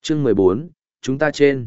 Chương 14, chúng ta trên.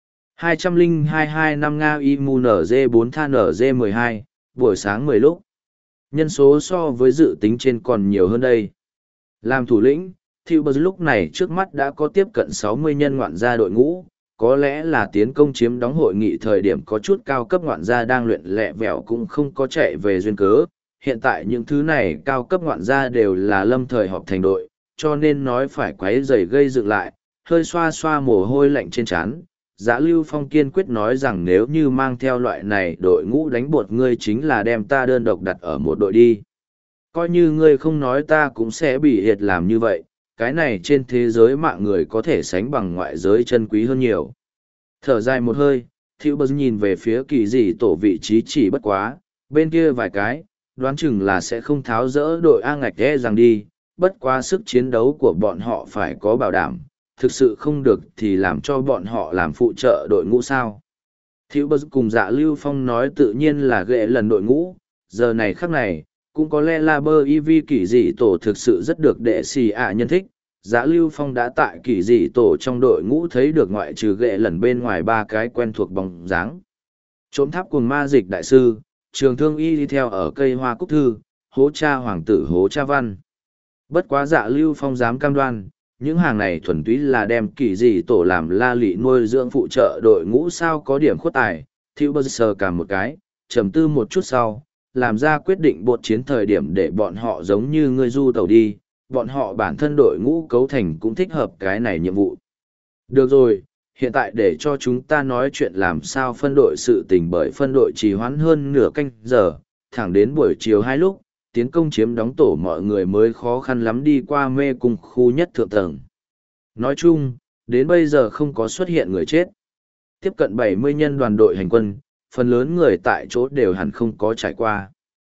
202 năm Nga IMU NG4 than NG12, buổi sáng 10 lúc. Nhân số so với dự tính trên còn nhiều hơn đây. Làm thủ lĩnh, Thibus lúc này trước mắt đã có tiếp cận 60 nhân ngoạn gia đội ngũ, có lẽ là tiến công chiếm đóng hội nghị thời điểm có chút cao cấp ngoạn gia đang luyện lẹ vẹo cũng không có chạy về duyên cớ. Hiện tại những thứ này cao cấp ngoạn gia đều là lâm thời họp thành đội, cho nên nói phải quấy rầy gây dựng lại, hơi xoa xoa mồ hôi lạnh trên trán. Dã Lưu Phong kiên quyết nói rằng nếu như mang theo loại này đội ngũ đánh bột ngươi chính là đem ta đơn độc đặt ở một đội đi. Coi như ngươi không nói ta cũng sẽ bị hiệt làm như vậy, cái này trên thế giới mạng người có thể sánh bằng ngoại giới chân quý hơn nhiều. Thở dài một hơi, Thiệu Bờ nhìn về phía kỳ dị tổ vị trí chỉ bất quá, bên kia vài cái, đoán chừng là sẽ không tháo rỡ đội A ngạch e rằng đi, bất quá sức chiến đấu của bọn họ phải có bảo đảm, thực sự không được thì làm cho bọn họ làm phụ trợ đội ngũ sao. Thiệu Bờ cùng Dạ Lưu Phong nói tự nhiên là ghệ lần đội ngũ, giờ này khắc này, cũng có lẽ là bơ y vi kỳ dị tổ thực sự rất được đệ xì ạ nhân thích. Dạ Lưu Phong đã tại kỳ dị tổ trong đội ngũ thấy được ngoại trừ ghệ lần bên ngoài ba cái quen thuộc bóng dáng. Trộm tháp cùng ma dịch đại sư, trường thương y đi theo ở cây hoa cúc thư, hố cha hoàng tử hố cha văn. Bất quá Dạ Lưu Phong dám cam đoan, những hàng này thuần túy là đem kỳ dị tổ làm la lị nuôi dưỡng phụ trợ đội ngũ sao có điểm khuất tài. Thiệu Bờ sờ cả một cái, trầm tư một chút sau, làm ra quyết định bột chiến thời điểm để bọn họ giống như ngươi du tàu đi, bọn họ bản thân đội ngũ cấu thành cũng thích hợp cái này nhiệm vụ. Được rồi, hiện tại để cho chúng ta nói chuyện làm sao phân đội sự tình bởi phân đội trì hoãn hơn nửa canh giờ, thẳng đến buổi chiều 2 lúc, tiến công chiếm đóng tổ mọi người mới khó khăn lắm đi qua mê cung khu nhất thượng tầng. Nói chung, đến bây giờ không có xuất hiện người chết. Tiếp cận 70 nhân đoàn đội hành quân, phần lớn người tại chỗ đều hẳn không có trải qua.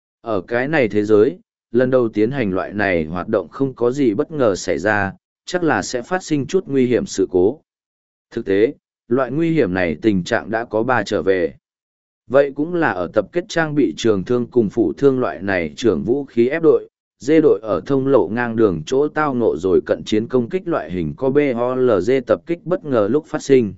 Ở cái này thế giới, lần đầu tiến hành loại này hoạt động không có gì bất ngờ xảy ra, chắc là sẽ phát sinh chút nguy hiểm sự cố. Thực tế, loại nguy hiểm này tình trạng đã có 3 trở về. Vậy cũng là ở tập kết trang bị trường thương cùng phụ thương loại này trưởng vũ khí ép đội, dê đội ở thông lộ ngang đường chỗ tao ngộ rồi cận chiến công kích loại hình có BOLG tập kích bất ngờ lúc phát sinh.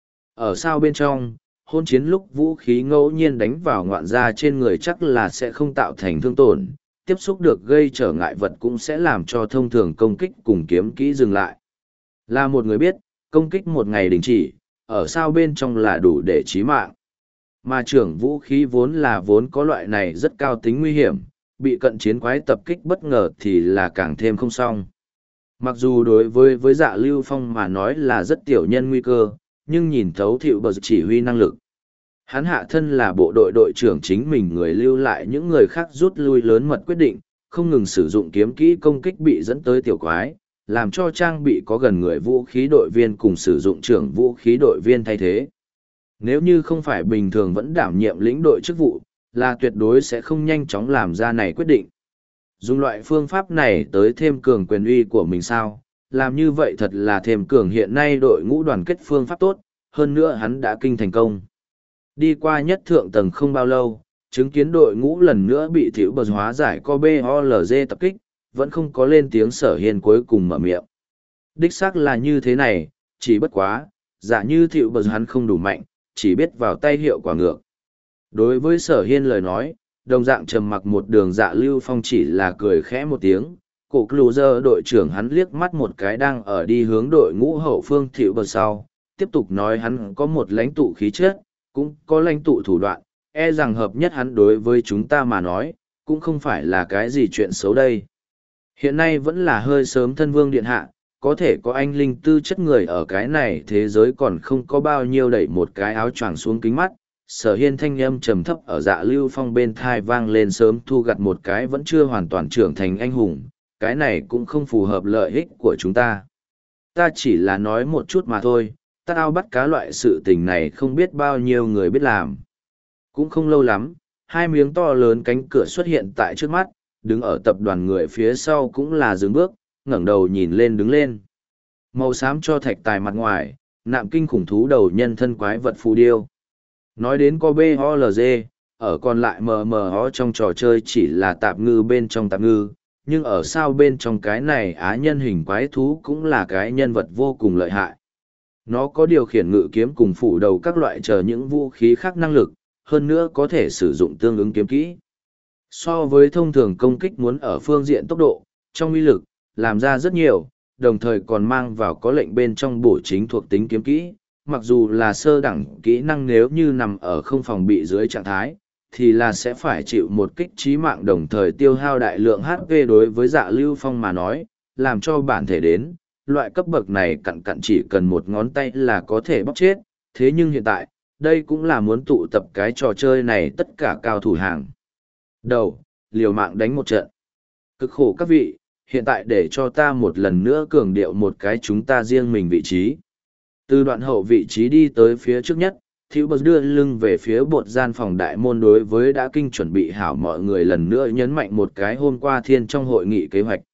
Ở sao bên trong, hôn chiến lúc vũ khí ngẫu nhiên đánh vào ngoạn gia trên người chắc là sẽ không tạo thành thương tổn, tiếp xúc được gây trở ngại vật cũng sẽ làm cho thông thường công kích cùng kiếm kỹ dừng lại. Là một người biết, công kích một ngày đình chỉ, ở sao bên trong là đủ để chí mạng. Mà trưởng vũ khí vốn có loại này rất cao tính nguy hiểm, bị cận chiến quái tập kích bất ngờ thì là càng thêm không xong. Mặc dù đối với Dạ Lưu Phong mà nói là rất tiểu nhân nguy cơ, nhưng nhìn thấu Thiệu Bờ chỉ huy năng lực. Hắn hạ thân là bộ đội đội trưởng chính mình người lưu lại những người khác rút lui lớn mật quyết định, không ngừng sử dụng kiếm kỹ công kích bị dẫn tới tiểu quái, làm cho trang bị có gần người vũ khí đội viên cùng sử dụng trưởng vũ khí đội viên thay thế. Nếu như không phải bình thường vẫn đảm nhiệm lĩnh đội chức vụ, là tuyệt đối sẽ không nhanh chóng làm ra này quyết định. Dùng loại phương pháp này tới thêm cường quyền uy của mình sao, làm như vậy thật là thêm cường hiện nay đội ngũ đoàn kết phương pháp tốt, hơn nữa hắn đã kinh thành công. Đi qua nhất thượng tầng không bao lâu, chứng kiến đội ngũ lần nữa bị Thiệu Bờ hóa giải co BOLG tập kích, vẫn không có lên tiếng Sở Hiên cuối cùng mở miệng. Đích xác là như thế này, chỉ bất quá, giả như Thiệu Bờ hắn không đủ mạnh, chỉ biết vào tay hiệu quả ngược. Đối với Sở Hiên lời nói, đồng dạng trầm mặc một đường Dạ Lưu Phong chỉ là cười khẽ một tiếng, cổ Closer đội trưởng hắn liếc mắt một cái đang ở đi hướng đội ngũ hậu phương Thiệu Bờ sau, tiếp tục nói hắn có một lãnh tụ khí chất, cũng có lãnh tụ thủ đoạn, e rằng hợp nhất hắn đối với chúng ta mà nói, cũng không phải là cái gì chuyện xấu đây. Hiện nay vẫn là hơi sớm thân vương điện hạ, có thể có anh linh tư chất người ở cái này thế giới còn không có bao nhiêu đẩy một cái áo choàng xuống kính mắt. Sở Hiên thanh âm trầm thấp ở Dạ Lưu Phong bên thai vang lên sớm thu gặt một cái vẫn chưa hoàn toàn trưởng thành anh hùng, cái này cũng không phù hợp lợi ích của chúng ta. Ta chỉ là nói một chút mà thôi, ta ao bắt cá loại sự tình này không biết bao nhiêu người biết làm. Cũng không lâu lắm, 2 miếng to lớn cánh cửa xuất hiện tại trước mắt, đứng ở tập đoàn người phía sau cũng là dừng bước, ngẩng đầu nhìn lên đứng lên. Màu xám cho thạch tài mặt ngoài, nạm kinh khủng thú đầu nhân thân quái vật phù điêu. Nói đến có BOLG, ở còn lại MMO trong trò chơi chỉ là tạp ngư bên trong tạp ngư, nhưng ở sao bên trong cái này á nhân hình quái thú cũng là cái nhân vật vô cùng lợi hại. Nó có điều khiển ngự kiếm cùng phủ đầu các loại chờ những vũ khí khác năng lực, hơn nữa có thể sử dụng tương ứng kiếm kỹ. So với thông thường công kích muốn ở phương diện tốc độ, trong uy lực, làm ra rất nhiều, đồng thời còn mang vào có lệnh bên trong bổ chính thuộc tính kiếm kỹ. Mặc dù là sơ đẳng kỹ năng nếu như nằm ở không phòng bị dưới trạng thái, thì là sẽ phải chịu một kích trí mạng đồng thời tiêu hao đại lượng HP đối với Dạ Lưu Phong mà nói, làm cho bản thể đến, loại cấp bậc này cặn cặn chỉ cần một ngón tay là có thể bóc chết, thế nhưng hiện tại, đây cũng là muốn tụ tập cái trò chơi này tất cả cao thủ hàng đầu, liều mạng đánh một trận. Cực khổ các vị, hiện tại để cho ta một lần nữa cường điệu một cái chúng ta riêng mình vị trí. Từ đoạn hậu vị trí đi tới phía trước nhất, Thiếu Bật đưa lưng về phía bột gian phòng đại môn đối với đã kinh chuẩn bị hảo mọi người lần nữa nhấn mạnh một cái hôm qua thiên trong hội nghị kế hoạch.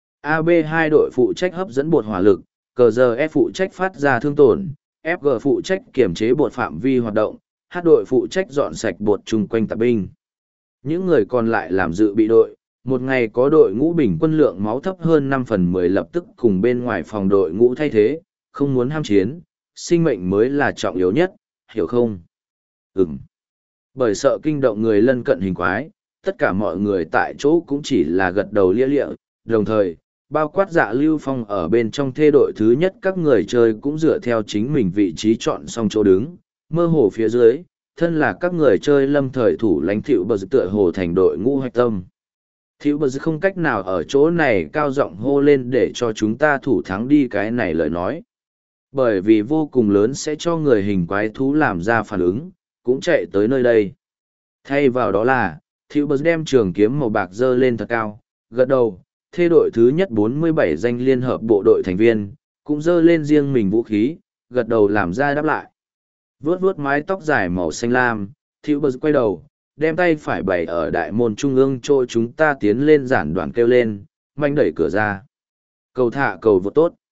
AB2 đội phụ trách hấp dẫn bột hỏa lực, cờ giờ F phụ trách phát ra thương tổn, FG phụ trách kiểm chế bột phạm vi hoạt động, H đội phụ trách dọn sạch bột chung quanh tạp binh. Những người còn lại làm dự bị đội, một ngày có đội ngũ bình quân lượng máu thấp hơn 5/10 lập tức cùng bên ngoài phòng đội ngũ thay thế, không muốn ham chiến, sinh mệnh mới là trọng yếu nhất, hiểu không? Ừm. Bởi sợ kinh động người lân cận hình quái, tất cả mọi người tại chỗ cũng chỉ là gật đầu lia lịa, đồng thời, bao quát Dạ Lưu Phong ở bên trong thê đội thứ nhất các người chơi cũng dựa theo chính mình vị trí chọn xong chỗ đứng, mơ hồ phía dưới, thân là các người chơi lâm thời thủ lãnh Thiệu Bờ tựa hồ thành đội ngũ hoạch tâm. Thiệu Bờ không cách nào ở chỗ này cao giọng hô lên để cho chúng ta thủ thắng đi cái này lời nói. Bởi vì vô cùng lớn sẽ cho người hình quái thú làm ra phản ứng, cũng chạy tới nơi đây. Thay vào đó là, Thiệu Bờ đem trường kiếm màu bạc dơ lên thật cao, gật đầu, thê đội thứ nhất 47 danh liên hợp bộ đội thành viên, cũng dơ lên riêng mình vũ khí, gật đầu làm ra đáp lại. Vuốt vuốt mái tóc dài màu xanh lam, Thiệu Bờ quay đầu, đem tay phải bày ở đại môn trung ương chỗ chúng ta tiến lên giản đoạn kêu lên, manh đẩy cửa ra. Cầu thả cầu vượt tốt.